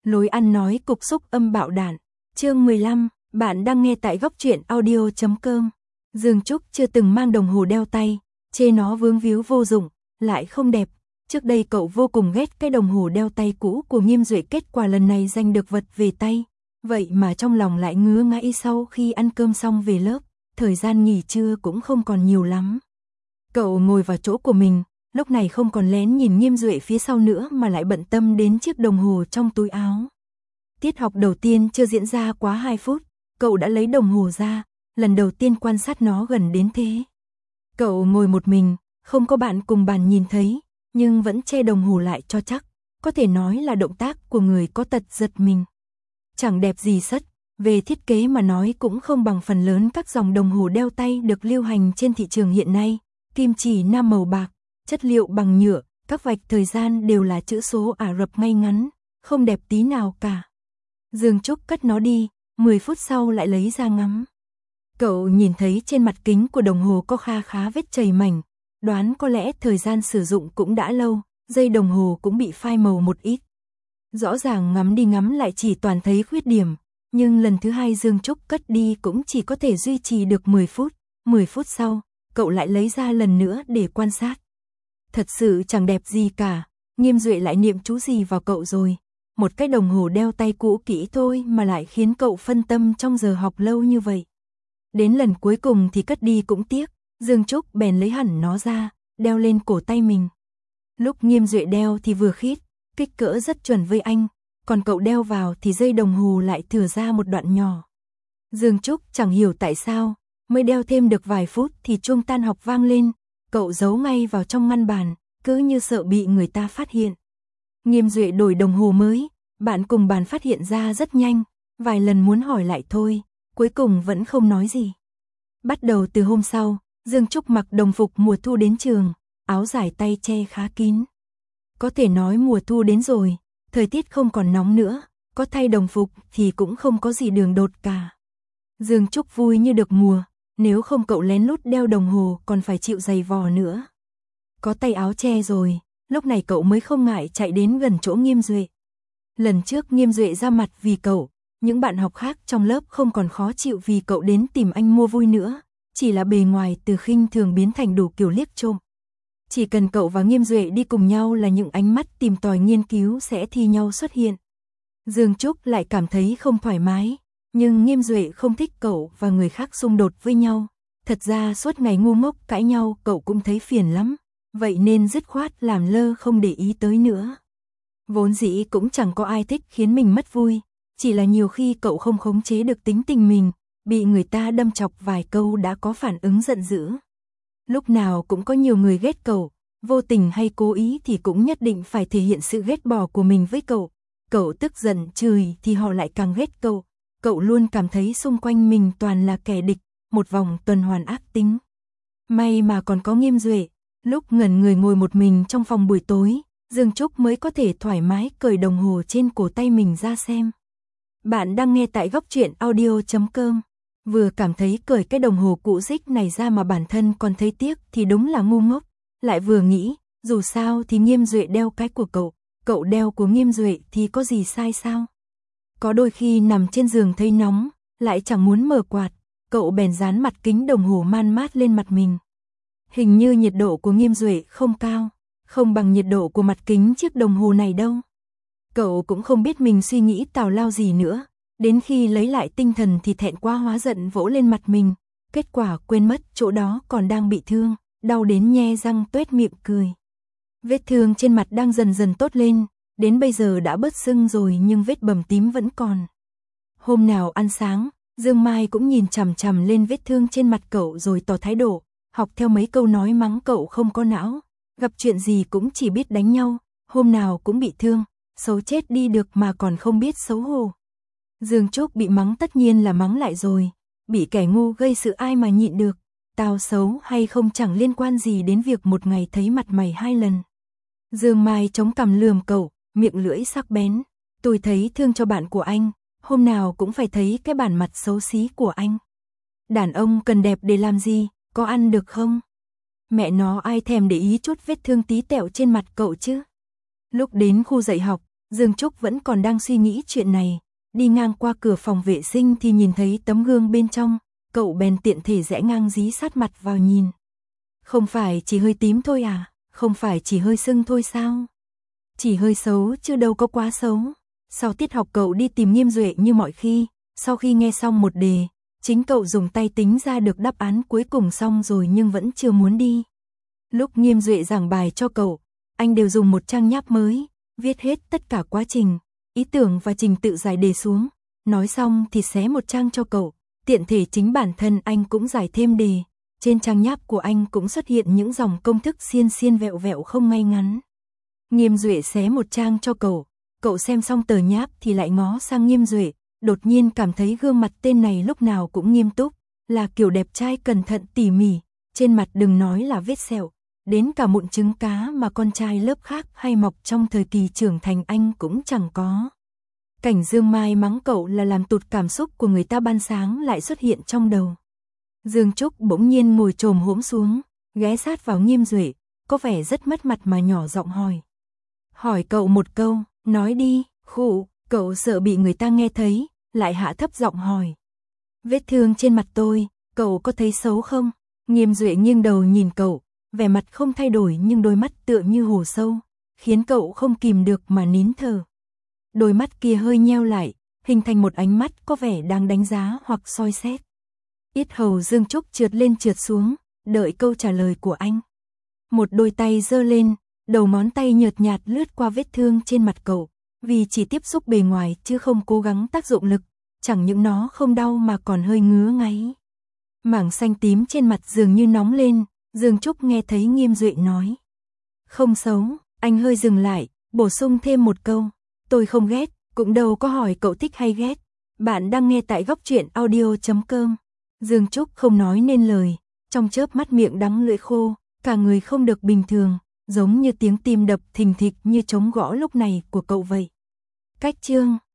Lối ăn nói cục xúc âm bạo đản. Chương 15, bạn đang nghe tại góc truyện audio.com. Dương Trúc chưa từng mang đồng hồ đeo tay, chê nó vướng víu vô dụng, lại không đẹp. Trước đây cậu vô cùng ghét cái đồng hồ đeo tay cũ của Nghiêm Duệ, kết quả lần này giành được vật về tay. Vậy mà trong lòng lại ngứa ngáy. Sau khi ăn cơm xong về lớp, thời gian nghỉ trưa cũng không còn nhiều lắm. Cậu ngồi vào chỗ của mình, lúc này không còn lén nhìn Nghiêm Duệ phía sau nữa mà lại bận tâm đến chiếc đồng hồ trong túi áo. Tiết học đầu tiên chưa diễn ra quá 2 phút, cậu đã lấy đồng hồ ra, lần đầu tiên quan sát nó gần đến thế. Cậu ngồi một mình, không có bạn cùng bàn nhìn thấy, nhưng vẫn che đồng hồ lại cho chắc, có thể nói là động tác của người có tật giật mình. Chẳng đẹp gì sất, về thiết kế mà nói cũng không bằng phần lớn các dòng đồng hồ đeo tay được lưu hành trên thị trường hiện nay. Kim chỉ nam màu bạc, chất liệu bằng nhựa, các vạch thời gian đều là chữ số Ả Rập ngay ngắn, không đẹp tí nào cả. Dương Trúc cất nó đi, 10 phút sau lại lấy ra ngắm. Cậu nhìn thấy trên mặt kính của đồng hồ có khá vết chày mảnh, đoán có lẽ thời gian sử dụng cũng đã lâu, dây đồng hồ cũng bị phai màu một ít. Rõ ràng ngắm đi ngắm lại chỉ toàn thấy khuyết điểm, nhưng lần thứ 2 Dương Trúc cất đi cũng chỉ có thể duy trì được 10 phút. 10 phút sau, cậu lại lấy ra lần nữa để quan sát. Thật sự chẳng đẹp gì cả, Nghiêm Duệ lại niệm chú gì vào cậu rồi. Một cái đồng hồ đeo tay cũ kỹ thôi mà lại khiến cậu phân tâm trong giờ học lâu như vậy. Đến lần cuối cùng thì cất đi cũng tiếc, Dương Trúc bèn lấy hẳn nó ra, đeo lên cổ tay mình. Lúc Nghiêm Duệ đeo thì vừa khít, kích cỡ rất chuẩn với anh, còn cậu đeo vào thì dây đồng hồ lại thừa ra một đoạn nhỏ. Dương Trúc chẳng hiểu tại sao, mới đeo thêm được vài phút thì chuông tan học vang lên, cậu giấu ngay vào trong ngăn bàn, cứ như sợ bị người ta phát hiện. Nghiêm Duệ đổi đồng hồ mới, bạn cùng bàn phát hiện ra rất nhanh, vài lần muốn hỏi lại thôi, cuối cùng vẫn không nói gì. Bắt đầu từ hôm sau, Dương Trúc mặc đồng phục mùa thu đến trường, áo dài tay che khá kín. Có thể nói mùa thu đến rồi, thời tiết không còn nóng nữa, có thay đồng phục thì cũng không có gì đường đột cả. Dương Trúc vui như được mùa, nếu không cậu lén lút đeo đồng hồ còn phải chịu giày vò nữa. Có tay áo che rồi, lúc này cậu mới không ngại chạy đến gần chỗ Nghiêm Duệ. Lần trước Nghiêm Duệ ra mặt vì cậu, những bạn học khác trong lớp không còn khó chịu vì cậu đến tìm anh mua vui nữa, chỉ là bề ngoài từ khinh thường biến thành đủ kiểu liếc trộm. Chỉ cần cậu và Nghiêm Duệ đi cùng nhau là những ánh mắt tìm tòi nghiên cứu sẽ thi nhau xuất hiện. Dương Trúc lại cảm thấy không thoải mái, nhưng Nghiêm Duệ không thích cậu và người khác xung đột với nhau. Thật ra suốt ngày ngu ngốc cãi nhau cậu cũng thấy phiền lắm, vậy nên dứt khoát làm lơ không để ý tới nữa. Vốn dĩ cũng chẳng có ai thích khiến mình mất vui, chỉ là nhiều khi cậu không khống chế được tính tình mình, bị người ta đâm chọc vài câu đã có phản ứng giận dữ. Lúc nào cũng có nhiều người ghét cậu, vô tình hay cố ý thì cũng nhất định phải thể hiện sự ghét bỏ của mình với cậu. Cậu tức giận chửi thì họ lại càng ghét cậu. Cậu luôn cảm thấy xung quanh mình toàn là kẻ địch, một vòng tuần hoàn ác tính. May mà còn có Nghiêm Duệ, lúc ngẩn người ngồi một mình trong phòng buổi tối, Dương Trúc mới có thể thoải mái cởi đồng hồ trên cổ tay mình ra xem. Bạn đang nghe tại góc truyện audio.com. Vừa cảm thấy cởi cái đồng hồ cũ rích này ra mà bản thân còn thấy tiếc thì đúng là ngu ngốc. Lại vừa nghĩ, dù sao thì Nghiêm Duệ đeo cái của cậu đeo của Nghiêm Duệ thì có gì sai sao? Có đôi khi nằm trên giường thấy nóng, lại chẳng muốn mở quạt, cậu bèn dán mặt kính đồng hồ man mát lên mặt mình. Hình như nhiệt độ của Nghiêm Duệ không cao, không bằng nhiệt độ của mặt kính chiếc đồng hồ này đâu. Cậu cũng không biết mình suy nghĩ tào lao gì nữa, đến khi lấy lại tinh thần thì thẹn quá hóa giận vỗ lên mặt mình, kết quả quên mất chỗ đó còn đang bị thương, đau đến nhe răng tuét miệng cười. Vết thương trên mặt đang dần dần tốt lên, đến bây giờ đã bớt sưng rồi nhưng vết bầm tím vẫn còn. Hôm nào ăn sáng, Dương Mai cũng nhìn chằm chằm lên vết thương trên mặt cậu rồi tỏ thái độ, học theo mấy câu nói mắng cậu không có não, gặp chuyện gì cũng chỉ biết đánh nhau, hôm nào cũng bị thương, xấu chết đi được mà còn không biết xấu hổ. Dương Trúc bị mắng tất nhiên là mắng lại rồi, bị kẻ ngu gây sự ai mà nhịn được, tao xấu hay không chẳng liên quan gì đến việc một ngày thấy mặt mày 2 lần. Dương Mai chống cằm lườm cậu, miệng lưỡi sắc bén, tôi thấy thương cho bạn của anh, hôm nào cũng phải thấy cái bản mặt xấu xí của anh. Đàn ông cần đẹp để làm gì, có ăn được không? Mẹ nó ai thèm để ý chút vết thương tí tẹo trên mặt cậu chứ. Lúc đến khu dạy học, Dương Trúc vẫn còn đang suy nghĩ chuyện này, đi ngang qua cửa phòng vệ sinh thì nhìn thấy tấm gương bên trong, cậu bèn tiện thể rẽ ngang dí sát mặt vào nhìn. Không phải chỉ hơi tím thôi à, không phải chỉ hơi sưng thôi sao? Chỉ hơi xấu chứ đâu có quá xấu. Sau tiết học cậu đi tìm Nghiêm Duệ như mọi khi, sau khi nghe xong một đề, chính cậu dùng tay tính ra được đáp án cuối cùng xong rồi nhưng vẫn chưa muốn đi. Lúc Nghiêm Duệ giảng bài cho cậu, anh đều dùng một trang nháp mới, viết hết tất cả quá trình, ý tưởng và trình tự giải đề xuống, nói xong thì xé một trang cho cậu, tiện thể chính bản thân anh cũng giải thêm đề, trên trang nháp của anh cũng xuất hiện những dòng công thức xiên xiên vẹo vẹo không ngay ngắn. Nghiêm Duệ xé một trang cho cậu xem xong tờ nháp thì lại ngó sang Nghiêm Duệ, đột nhiên cảm thấy gương mặt tên này lúc nào cũng nghiêm túc, là kiểu đẹp trai cẩn thận tỉ mỉ, trên mặt đừng nói là vết sẹo, đến cả mụn trứng cá mà con trai lớp khác hay mọc trong thời kỳ trưởng thành anh cũng chẳng có. Cảnh Dương Mai mắng cậu là làm tụt cảm xúc của người ta ban sáng lại xuất hiện trong đầu. Dương Trúc bỗng nhiên ngồi chồm hổm xuống, ghé sát vào Nghiêm Duệ, có vẻ rất mất mặt mà nhỏ giọng hỏi. Hỏi cậu một câu, nói đi, khụ, cậu sợ bị người ta nghe thấy, lại hạ thấp giọng hỏi. Vết thương trên mặt tôi, cậu có thấy xấu không? Nghiêm Duệ nghiêng đầu nhìn cậu, vẻ mặt không thay đổi nhưng đôi mắt tựa như hồ sâu, khiến cậu không kìm được mà nín thở. Đôi mắt kia hơi nheo lại, hình thành một ánh mắt có vẻ đang đánh giá hoặc soi xét. Yết hầu Dương Trúc trượt lên trượt xuống, đợi câu trả lời của anh. Một đôi tay giơ lên, đầu ngón tay nhợt nhạt lướt qua vết thương trên mặt cậu, vì chỉ tiếp xúc bề ngoài chứ không cố gắng tác dụng lực, chẳng những nó không đau mà còn hơi ngứa ngáy. Mảng xanh tím trên mặt dường như nóng lên, Dương Trúc nghe thấy Nghiêm Duệ nói. Không xấu, anh hơi dừng lại, bổ sung thêm một câu. Tôi không ghét, cũng đâu có hỏi cậu thích hay ghét. Bạn đang nghe tại góc truyện audio.com. Dương Trúc không nói nên lời, trong chớp mắt miệng đắng lưỡi khô, cả người không được bình thường, giống như tiếng tim đập thình thịch như trống gõ lúc này của cậu vậy. Cách chương